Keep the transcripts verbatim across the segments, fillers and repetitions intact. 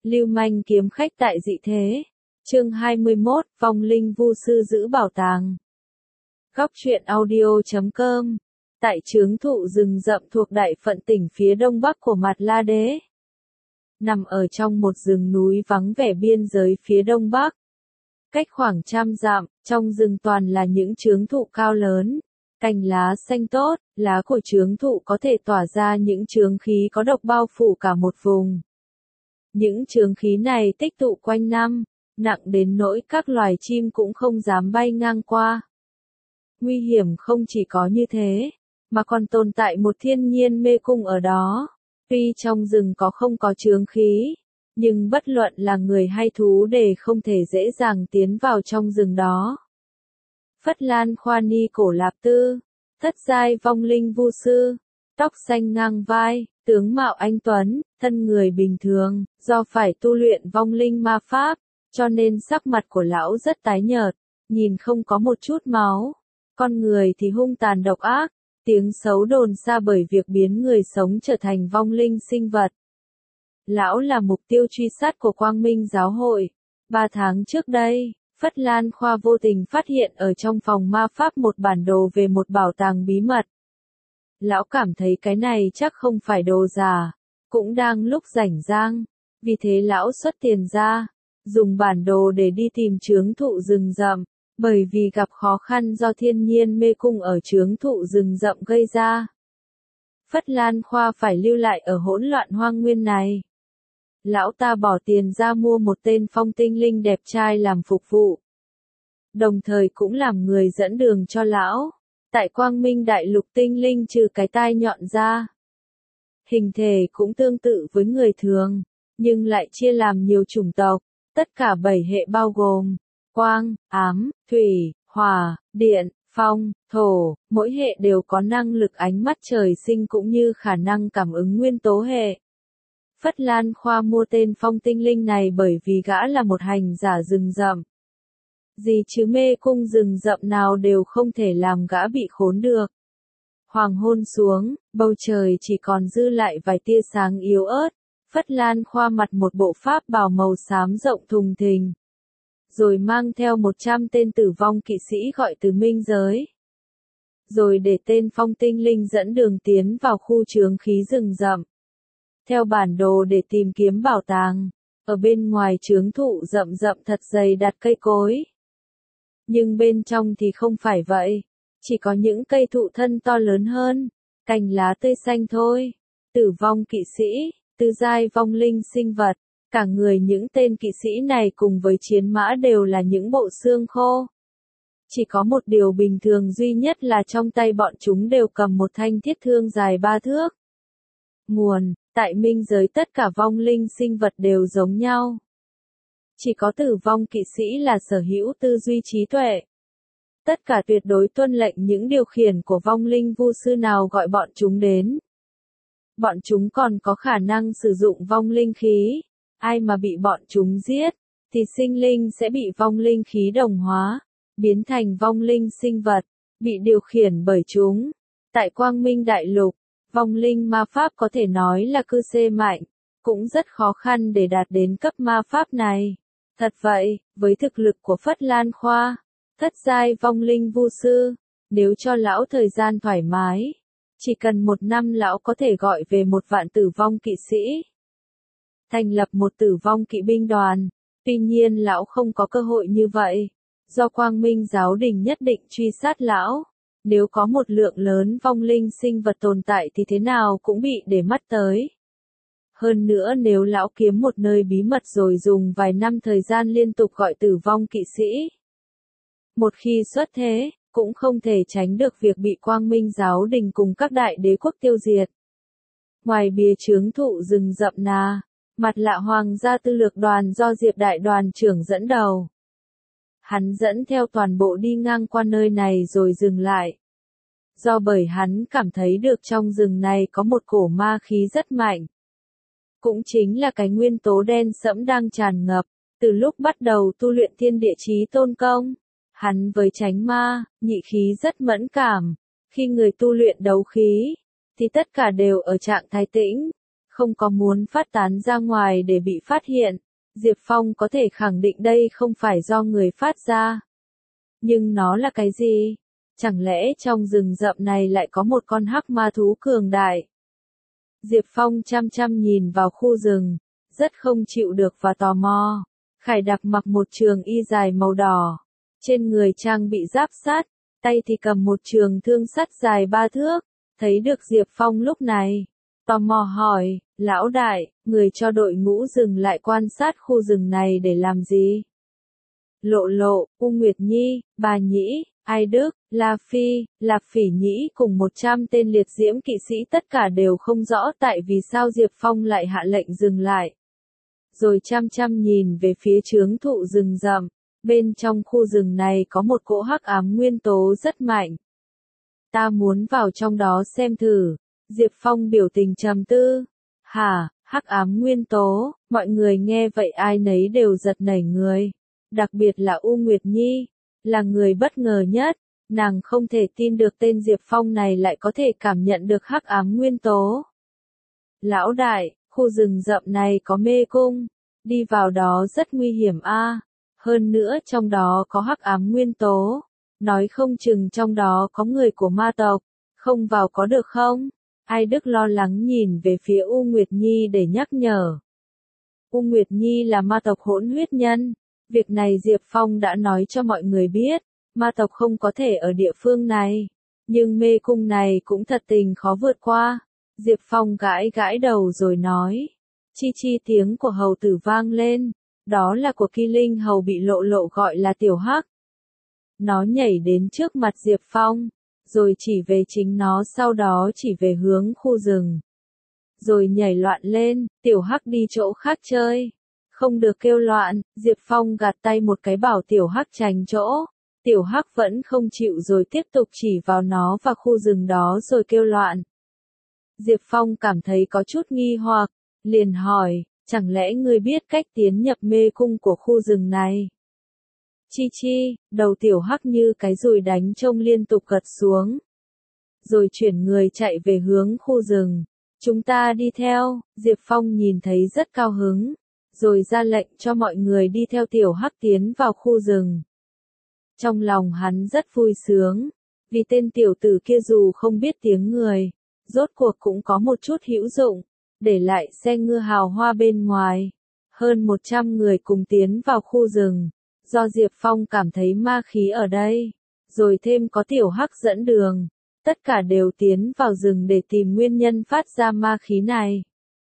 Lưu manh kiếm khách tại dị thế. Chương hai mươi mốt, vong linh vu sư giữ bảo tàng. Góc truyện audio chấm com. Tại chướng thụ rừng rậm thuộc đại phận tỉnh phía đông bắc của Mạt La Đế. Nằm ở trong một rừng núi vắng vẻ biên giới phía đông bắc. Cách khoảng trăm dặm, trong rừng toàn là những chướng thụ cao lớn, cành lá xanh tốt, lá của chướng thụ có thể tỏa ra những chướng khí có độc bao phủ cả một vùng. Những chướng khí này tích tụ quanh năm, nặng đến nỗi các loài chim cũng không dám bay ngang qua. Nguy hiểm không chỉ có như thế, mà còn tồn tại một thiên nhiên mê cung ở đó. Tuy trong rừng có không có chướng khí, nhưng bất luận là người hay thú đều không thể dễ dàng tiến vào trong rừng đó. Phất Lan Khoa Ni Cổ Lạp Tư, thất giai vong linh vu sư, tóc xanh ngang vai, tướng mạo anh tuấn, thân người bình thường, do phải tu luyện vong linh ma pháp, cho nên sắc mặt của lão rất tái nhợt, nhìn không có một chút máu. Con người thì hung tàn độc ác, tiếng xấu đồn xa bởi việc biến người sống trở thành vong linh sinh vật. Lão là mục tiêu truy sát của Quang Minh Giáo hội. Ba tháng trước đây, Phất Lan Khoa vô tình phát hiện ở trong phòng ma pháp một bản đồ về một bảo tàng bí mật. Lão cảm thấy cái này chắc không phải đồ giả, cũng đang lúc rảnh rang, vì thế lão xuất tiền ra, dùng bản đồ để đi tìm chướng thụ rừng rậm, bởi vì gặp khó khăn do thiên nhiên mê cung ở chướng thụ rừng rậm gây ra. Phất Lan Khoa phải lưu lại ở hỗn loạn hoang nguyên này. Lão ta bỏ tiền ra mua một tên phong tinh linh đẹp trai làm phục vụ, đồng thời cũng làm người dẫn đường cho lão. Tại Quang Minh Đại Lục tinh linh trừ cái tai nhọn ra, hình thể cũng tương tự với người thường, nhưng lại chia làm nhiều chủng tộc, tất cả bảy hệ bao gồm quang, ám, thủy, hỏa, điện, phong, thổ, mỗi hệ đều có năng lực ánh mắt trời sinh cũng như khả năng cảm ứng nguyên tố hệ. Phất Lan Khoa mua tên phong tinh linh này bởi vì gã là một hành giả rừng rậm. Gì chứ mê cung rừng rậm nào đều không thể làm gã bị khốn được. Hoàng hôn xuống, bầu trời chỉ còn dư lại vài tia sáng yếu ớt. Phất Lan Khoa mặc một bộ pháp bào màu xám rộng thùng thình, rồi mang theo một trăm tên tử vong kỵ sĩ gọi từ minh giới. Rồi để tên phong tinh linh dẫn đường tiến vào khu chướng khí rừng rậm. Theo bản đồ để tìm kiếm bảo tàng, ở bên ngoài chướng thụ rậm rậm thật dày đặt cây cối. Nhưng bên trong thì không phải vậy, chỉ có những cây thụ thân to lớn hơn, cành lá tươi xanh thôi. Tử vong kỵ sĩ, tứ giai vong linh sinh vật, cả người những tên kỵ sĩ này cùng với chiến mã đều là những bộ xương khô. Chỉ có một điều bình thường duy nhất là trong tay bọn chúng đều cầm một thanh thiết thương dài ba thước. Nguồn, tại minh giới tất cả vong linh sinh vật đều giống nhau. Chỉ có tử vong kỵ sĩ là sở hữu tư duy trí tuệ. Tất cả tuyệt đối tuân lệnh những điều khiển của vong linh vu sư nào gọi bọn chúng đến. Bọn chúng còn có khả năng sử dụng vong linh khí. Ai mà bị bọn chúng giết, thì sinh linh sẽ bị vong linh khí đồng hóa, biến thành vong linh sinh vật, bị điều khiển bởi chúng. Tại Quang Minh Đại Lục, vong linh ma pháp có thể nói là cư xê mạnh, cũng rất khó khăn để đạt đến cấp ma pháp này. Thật vậy, với thực lực của Phất Lan Khoa, thất giai vong linh vu sư, nếu cho lão thời gian thoải mái, chỉ cần một năm lão có thể gọi về một vạn tử vong kỵ sĩ. Thành lập một tử vong kỵ binh đoàn, tuy nhiên lão không có cơ hội như vậy, do Quang Minh Giáo đình nhất định truy sát lão. Nếu có một lượng lớn vong linh sinh vật tồn tại thì thế nào cũng bị để mắt tới. Hơn nữa nếu lão kiếm một nơi bí mật rồi dùng vài năm thời gian liên tục gọi tử vong kỵ sĩ, một khi xuất thế, cũng không thể tránh được việc bị Quang Minh Giáo đình cùng các đại đế quốc tiêu diệt. Ngoài bìa chướng thụ rừng rậm nà, Mặt Lạ Hoàng gia tư lược đoàn do Diệp đại đoàn trưởng dẫn đầu. Hắn dẫn theo toàn bộ đi ngang qua nơi này rồi dừng lại. Do bởi hắn cảm thấy được trong rừng này có một cổ ma khí rất mạnh. Cũng chính là cái nguyên tố đen sẫm đang tràn ngập, từ lúc bắt đầu tu luyện thiên địa chí tôn công. Hắn với chánh ma, nhị khí rất mẫn cảm. Khi người tu luyện đấu khí, thì tất cả đều ở trạng thái tĩnh, không có muốn phát tán ra ngoài để bị phát hiện. Diệp Phong có thể khẳng định đây không phải do người phát ra. Nhưng nó là cái gì? Chẳng lẽ trong rừng rậm này lại có một con hắc ma thú cường đại? Diệp Phong chăm chăm nhìn vào khu rừng, rất không chịu được và tò mò. Khải Đặc mặc một trường y dài màu đỏ, trên người trang bị giáp sắt, tay thì cầm một trường thương sắt dài ba thước, thấy được Diệp Phong lúc này. Tò mò hỏi, lão đại, người cho đội ngũ dừng lại quan sát khu rừng này để làm gì? Lộ Lộ, U Nguyệt Nhi, Bà Nhĩ, Ai Đức, La Phi, Lạp Phỉ Nhĩ cùng một trăm tên liệt diễm kỵ sĩ tất cả đều không rõ tại vì sao Diệp Phong lại hạ lệnh dừng lại. Rồi chăm chăm nhìn về phía chướng thụ rừng rậm, bên trong khu rừng này có một cỗ hắc ám nguyên tố rất mạnh. Ta muốn vào trong đó xem thử. Diệp Phong biểu tình trầm tư. Hả, hắc ám nguyên tố, mọi người nghe vậy ai nấy đều giật nảy người. Đặc biệt là U Nguyệt Nhi, là người bất ngờ nhất, nàng không thể tin được tên Diệp Phong này lại có thể cảm nhận được hắc ám nguyên tố. Lão đại, khu rừng rậm này có mê cung, đi vào đó rất nguy hiểm a. Hơn nữa trong đó có hắc ám nguyên tố, nói không chừng trong đó có người của ma tộc, không vào có được không? Ai Đức lo lắng nhìn về phía U Nguyệt Nhi để nhắc nhở. U Nguyệt Nhi là ma tộc hỗn huyết nhân. Việc này Diệp Phong đã nói cho mọi người biết, ma tộc không có thể ở địa phương này. Nhưng mê cung này cũng thật tình khó vượt qua. Diệp Phong gãi gãi đầu rồi nói. Chi chi tiếng của hầu tử vang lên. Đó là của Kỳ Linh hầu bị Lộ Lộ gọi là Tiểu Hắc. Nó nhảy đến trước mặt Diệp Phong, rồi chỉ về chính nó sau đó chỉ về hướng khu rừng. Rồi nhảy loạn lên, Tiểu Hắc đi chỗ khác chơi. Không được kêu loạn, Diệp Phong gạt tay một cái bảo Tiểu Hắc tránh chỗ. Tiểu Hắc vẫn không chịu rồi tiếp tục chỉ vào nó và khu rừng đó rồi kêu loạn. Diệp Phong cảm thấy có chút nghi hoặc, liền hỏi, chẳng lẽ ngươi biết cách tiến nhập mê cung của khu rừng này? Chi chi, đầu Tiểu Hắc như cái dùi đánh trông liên tục gật xuống. Rồi chuyển người chạy về hướng khu rừng. Chúng ta đi theo, Diệp Phong nhìn thấy rất cao hứng. Rồi ra lệnh cho mọi người đi theo Tiểu Hắc tiến vào khu rừng. Trong lòng hắn rất vui sướng, vì tên tiểu tử kia dù không biết tiếng người, rốt cuộc cũng có một chút hữu dụng, để lại xe ngựa hào hoa bên ngoài. Hơn một trăm người cùng tiến vào khu rừng, do Diệp Phong cảm thấy ma khí ở đây, rồi thêm có Tiểu Hắc dẫn đường, tất cả đều tiến vào rừng để tìm nguyên nhân phát ra ma khí này.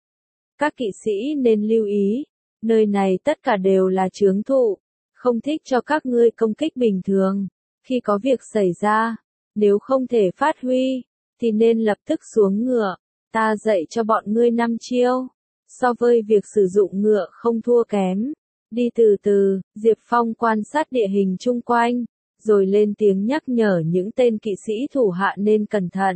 Các kỵ sĩ nên lưu ý, nơi này tất cả đều là chướng thụ, không thích cho các ngươi công kích bình thường. Khi có việc xảy ra, nếu không thể phát huy, thì nên lập tức xuống ngựa. Ta dạy cho bọn ngươi năm chiêu, so với việc sử dụng ngựa không thua kém. Đi từ từ, Diệp Phong quan sát địa hình chung quanh, rồi lên tiếng nhắc nhở những tên kỵ sĩ thủ hạ nên cẩn thận.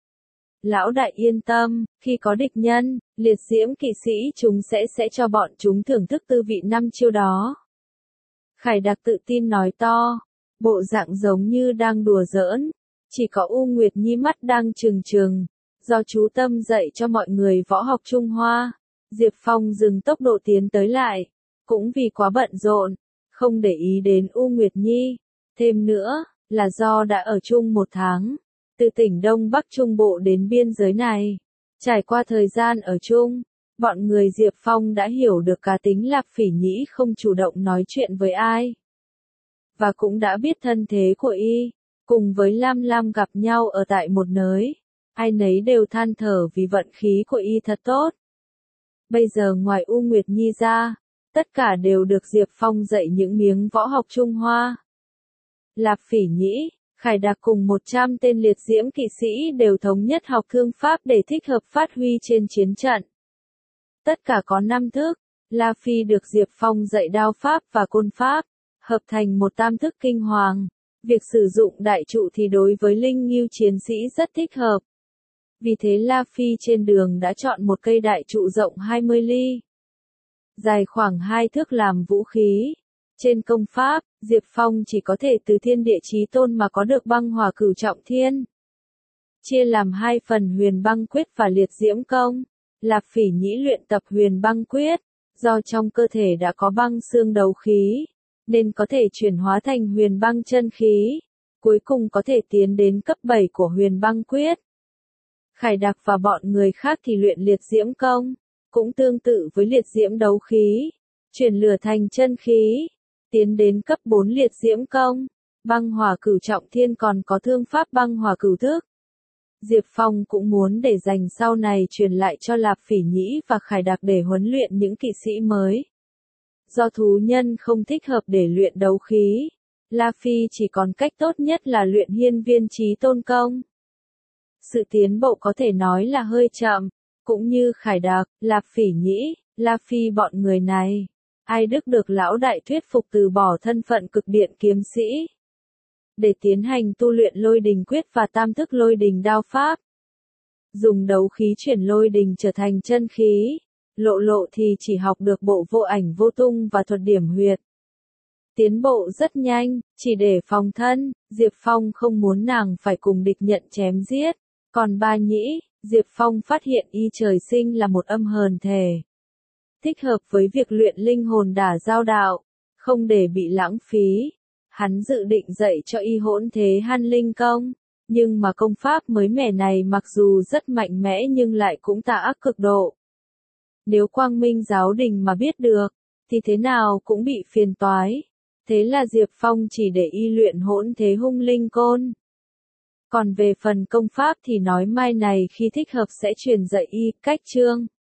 Lão đại yên tâm, khi có địch nhân, liệt diễm kỵ sĩ chúng sẽ sẽ cho bọn chúng thưởng thức tư vị năm chiêu đó. Khải Đặc tự tin nói to, bộ dạng giống như đang đùa giỡn, chỉ có U Nguyệt Nhi mắt đang trừng trừng, do chú Tâm dạy cho mọi người võ học Trung Hoa. Diệp Phong dừng tốc độ tiến tới lại, cũng vì quá bận rộn, không để ý đến U Nguyệt Nhi, thêm nữa, là do đã ở chung một tháng. Từ tỉnh Đông Bắc Trung Bộ đến biên giới này, trải qua thời gian ở chung, bọn người Diệp Phong đã hiểu được cá tính Lạp Phỉ Nhĩ không chủ động nói chuyện với ai. Và cũng đã biết thân thế của y, cùng với Lam Lam gặp nhau ở tại một nơi, ai nấy đều than thở vì vận khí của y thật tốt. Bây giờ ngoài U Nguyệt Nhi ra, tất cả đều được Diệp Phong dạy những miếng võ học Trung Hoa. Lạp Phỉ Nhĩ, Khải Đặc cùng một trăm tên liệt diễm kỵ sĩ đều thống nhất học thương pháp để thích hợp phát huy trên chiến trận. Tất cả có năm thức, La Phi được Diệp Phong dạy đao pháp và côn pháp, hợp thành một tam thức kinh hoàng. Việc sử dụng đại trụ thì đối với linh ngưu chiến sĩ rất thích hợp. Vì thế La Phi trên đường đã chọn một cây đại trụ rộng hai mươi ly, dài khoảng hai thước làm vũ khí. Trên công pháp, Diệp Phong chỉ có thể từ thiên địa chí tôn mà có được băng hỏa cửu trọng thiên. Chia làm hai phần huyền băng quyết và liệt diễm công. Lạp Phỉ Nhĩ luyện tập Huyền Băng Quyết, do trong cơ thể đã có băng xương đấu khí, nên có thể chuyển hóa thành Huyền Băng chân khí, cuối cùng có thể tiến đến cấp bảy của Huyền Băng Quyết. Khải Đạc và bọn người khác thì luyện liệt diễm công, cũng tương tự với liệt diễm đấu khí, chuyển lửa thành chân khí, tiến đến cấp bốn liệt diễm công. Băng hỏa cửu trọng thiên còn có thương pháp băng hỏa cửu thức. Diệp Phong cũng muốn để dành sau này truyền lại cho Lạp Phỉ Nhĩ và Khải Đạc để huấn luyện những kỵ sĩ mới. Do thú nhân không thích hợp để luyện đấu khí, La Phi chỉ còn cách tốt nhất là luyện hiên viên chí tôn công. Sự tiến bộ có thể nói là hơi chậm, cũng như Khải Đạc, Lạp Phỉ Nhĩ, La Phi bọn người này. Ai đức được lão đại thuyết phục từ bỏ thân phận cực điện kiếm sĩ, để tiến hành tu luyện lôi đình quyết và tam thức lôi đình đao pháp. Dùng đấu khí chuyển lôi đình trở thành chân khí, Lộ Lộ thì chỉ học được bộ vô ảnh vô tung và thuật điểm huyệt. Tiến bộ rất nhanh, chỉ để phòng thân, Diệp Phong không muốn nàng phải cùng địch nhận chém giết. Còn Ba Nhĩ, Diệp Phong phát hiện y trời sinh là một âm hờn thể, thích hợp với việc luyện linh hồn đả giao đạo, không để bị lãng phí. Hắn dự định dạy cho y hỗn thế han linh công, nhưng mà công pháp mới mẻ này mặc dù rất mạnh mẽ nhưng lại cũng tà ác cực độ. Nếu Quang Minh giáo đình mà biết được, thì thế nào cũng bị phiền toái. Thế là Diệp Phong chỉ để y luyện hỗn thế hung linh côn. Còn về phần công pháp thì nói mai này khi thích hợp sẽ truyền dạy y. Cách chương